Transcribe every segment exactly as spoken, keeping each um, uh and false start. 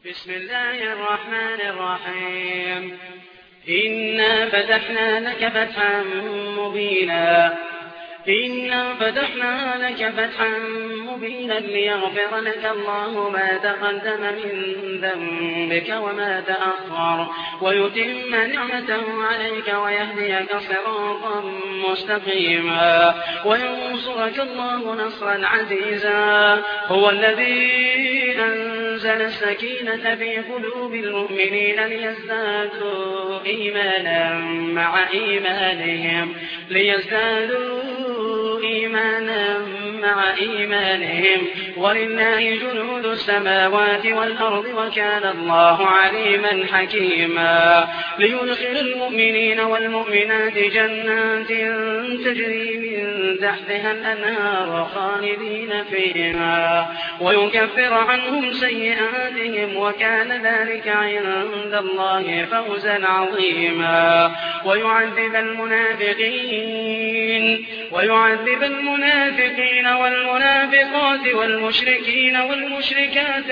بسم الله الرحمن الرحيم. إنا فتحنا لك فتحا مبينا إنا فتحنا لك فتحا مبينا ليغفر لك الله ما تقدم من ذنبك وما تأخر ويتم نعمته عليك ويهديك صراطا مستقيما وينصرك الله نصرا عزيزا. هو الذي أنزل السكينة في قلوب المؤمنين ليزدادوا إيمانا مع إيمانهم ليزدادوا إيمانا مع إيمانهم ولله جنود السماوات والأرض وكان الله عليما حكيما. ليدخل المؤمنين والمؤمنات جنات تجري من تحتها الأنهار خالدين فيها ويكفر عنهم سيئاتهم وكان ذلك عند الله فوزا عظيما. ويعذب المنافقين ويعذب المنافقين والمنافقات والمشركين والمشركات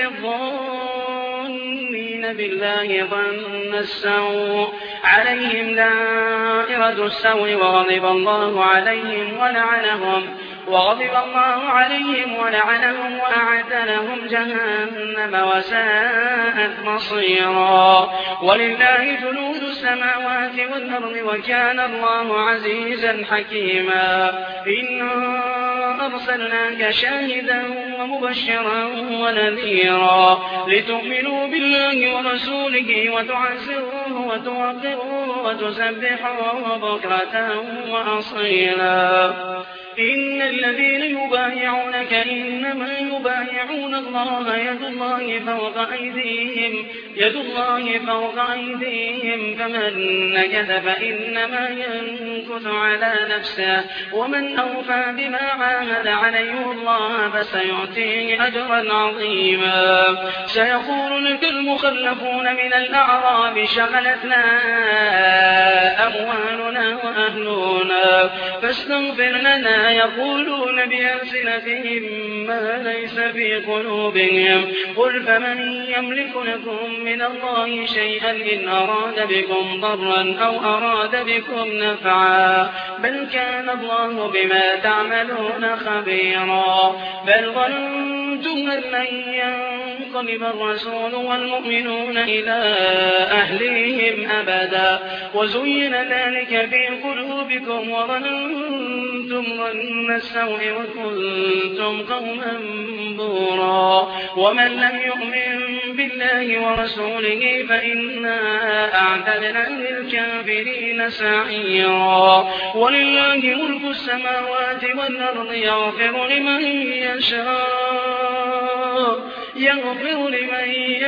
الظانين بالله ظن السوء عليهم دائرة السوء وغضب الله عليهم ولعنهم وغضب الله عليهم ولعنهم وأعد لهم جهنم وساءت مصيرا. ولله جنود السماوات والأرض وكان الله عزيزا حكيما. إنا أرسلناك شاهدا ومبشرا ونذيرا لتؤمنوا بالله ورسوله وتعزروه وتوقروه وتسبحوه بكرة وأصيلا. إن الذين يبايعونك إنما يبايعون الله يد الله فوق أيديهم يد الله فوق أيديهم فمن نكث فإنما ينكث على نفسه ومن أوفى بما عاهد عليه الله فسيؤتيه أجرا عظيما. سيقول لك المخلفون من الأعراب شغلتنا أموالنا وأهلنا فاستغفر لنا يقولون بألسنتهم ما ليس في قلوبهم قل فمن يملك لكم من الله شيئا إن أراد بكم ضرا أو أراد بكم نفعا بل كان الله بما تعملون خبيرا. بل ظننتم أن لن ينقلب الرسول والمؤمنون إلى أهليهم أبدا وزين ذلك في قلوبكم وظننتم ظن السوء وكنتم قوما بورا. ومن لم يؤمن بالله ورسوله فإنا أعتدنا للكافرين سعيرا. ولله ملك السماوات والأرض يغفر لمن يشاء يغفر لمن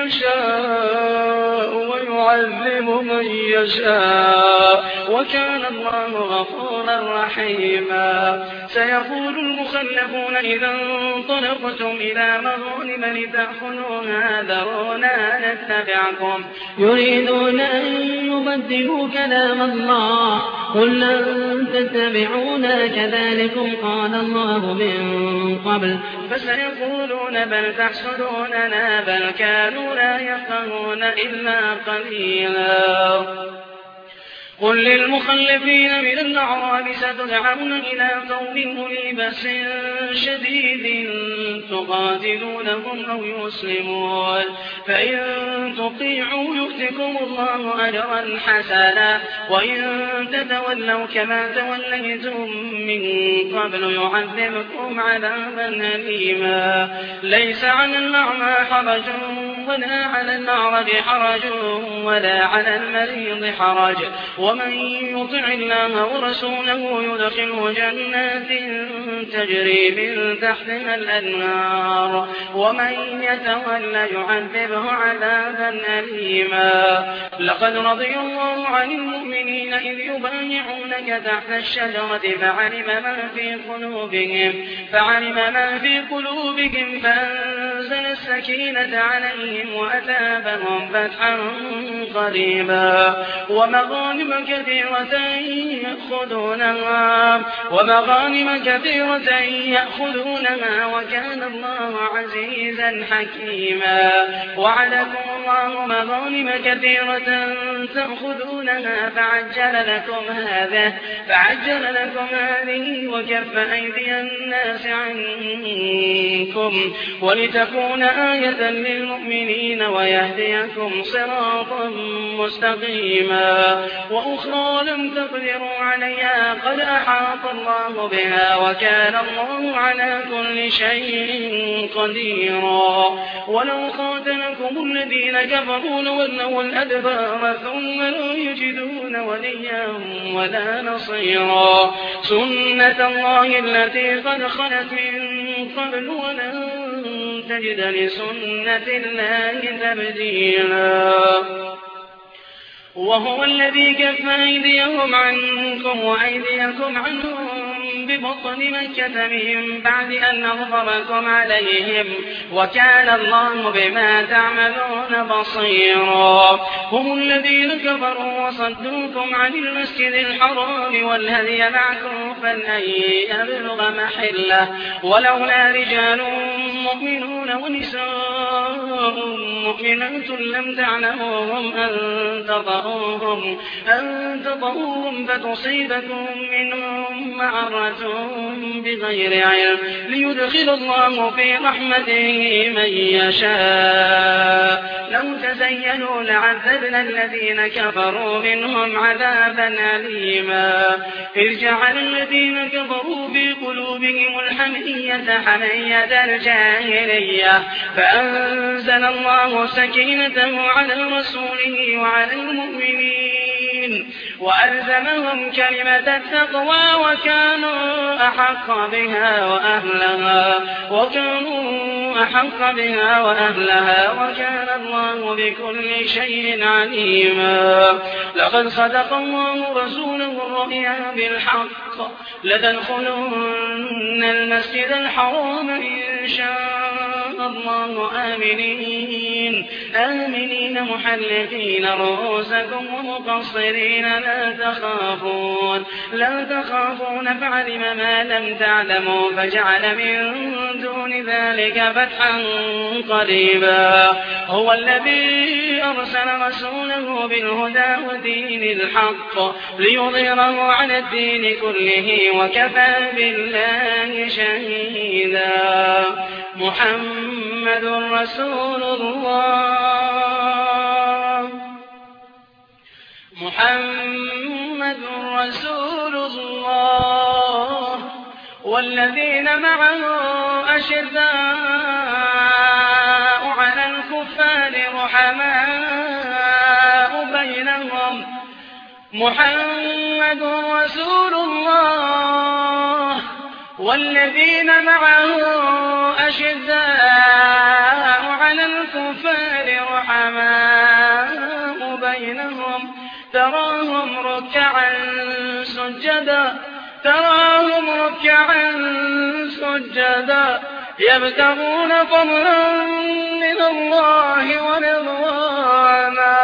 يشاء ويعذب من يشاء وكان الله غفورا رحيما. سيقول المخلفون إذا انطلقتم إلى مغانم لتأخذوها ذرونا نتبعكم يريدون أن يبدلوا كلام الله قل لن تتبعونا كذلكم قال الله من قبل فسيقولون بل تحسدوننا بل كانوا لا يفقهون إلا قليلا. قل للمخلفين من الأعراب ستدعون إلى قوم أولي بأس شديد تقاتلونهم أو يسلمون فإن تطيعوا يؤتكم الله أجرا حسنا وإن تتولوا كما توليتم من قبل يعذبكم عذابا أليما. ليس على الأعمى حرج ولا على الأعرج حرج ولا على المريض حرج ومن يطع الله ورسوله يدخله جنات تجري من تحتها الأنهار ومن يتولى يعذبه عذابا أليما. لقد رضي الله عن المؤمنين إذ يبايعونك تحت الشجرة فعلم ما في قلوبهم فعلم ما في قلوبهم فأنزل فأنزل السكينة عليهم وأثابهم فتحا قريبا ومغانم كثيرة يأخذونها ومغانم كثيرة يأخذونها وكان الله عزيزا حكيما وعدكم الله مغانم كثيرة تأخذونها فعجل لكم هذا فعجل لكم هذه وكف أيدي الناس عنكم ولتكون آية للمؤمنين ويهديكم صراطا مستقيما وأخرى لم تقدروا عليها قد أحاط الله بها وكان الله على كل شيء قديرا ولو قاتلكم الذين كفروا لولوا الأدبار ثم لا يجدون وليا ولا نصيرا سنة الله التي قد خلت من قبل ولن تجد لسنة الله تبديلا وهو الذي كف أيديهم عنكم وأيديكم عنهم ببطن مكة من بعد أن أظفركم عليهم وكان الله بما تعملون بصيرا هم الذين كفروا وصدوكم عن المسجد الحرام والهدي معكوفا أن يبلغ محله ولولا رجال مؤمنون ونساء مؤمنات لم تعلموهم أن تطؤوهم أن تطؤوهم فتصيبكم منهم معرة بغير علم ليدخل الله في رحمته من يشاء لو تزينوا لعذبنا الذين كفروا منهم عذابا أليما إذ جعل الذين كفروا في قلوبهم الحمية حمية الجاهلية فأنزل الله سكينته على رسوله وعلى المؤمنين وألزمهم كلمة التقوى وكانوا أحق بها وأهلها وكانوا أحق بها وأهلها وكان الله بكل شيء عليما لقد صدق الله رسوله الرؤيا بالحق لتدخلن المسجد الحرام إن شاء الله آمنين آمنين محلقين رؤوسكم ومقصرين لا تخافون لا تخافون فعلم ما لم تعلموا فجعل من دون ذلك فتحا قريبا هو الذي أرسل رسوله بالهدى ودين الحق ليظهره على الدين كله وكفى بالله شهيدا محمد رسول الله محمد رسول الله والذين معه أشداء على الكفار رحماء بينهم محمد رسول الله والذين معه أشداء على الكفار رحماء بينهم تراهم ركعا سجدا تراهم ركعا سجدا يبتغون فضلا من الله ورضوانا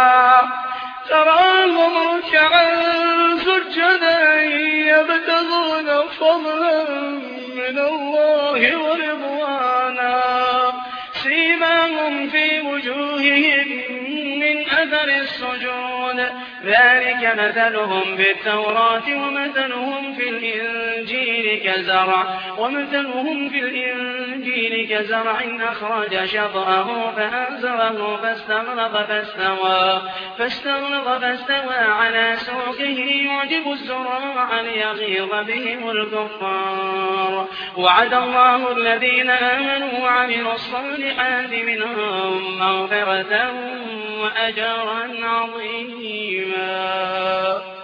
تراهم ركعا سجدا يبتغون فضلا من الله ورضوانا سيماهم في وجوههم من أثر السجود ذلك مثلهم بالتوراة ومثلهم في الإنجيل كزرع ومثلهم في الإنجيل كزرع أخرج شطأه فأزره فاستغلظ فاستوى فاستغلظ فاستوى على سوقه يعجب الزراع ليغيظ بهم الكفار وعد الله الذين آمنوا وعملوا الصالحات منهم مغفرة وأجرا عظيما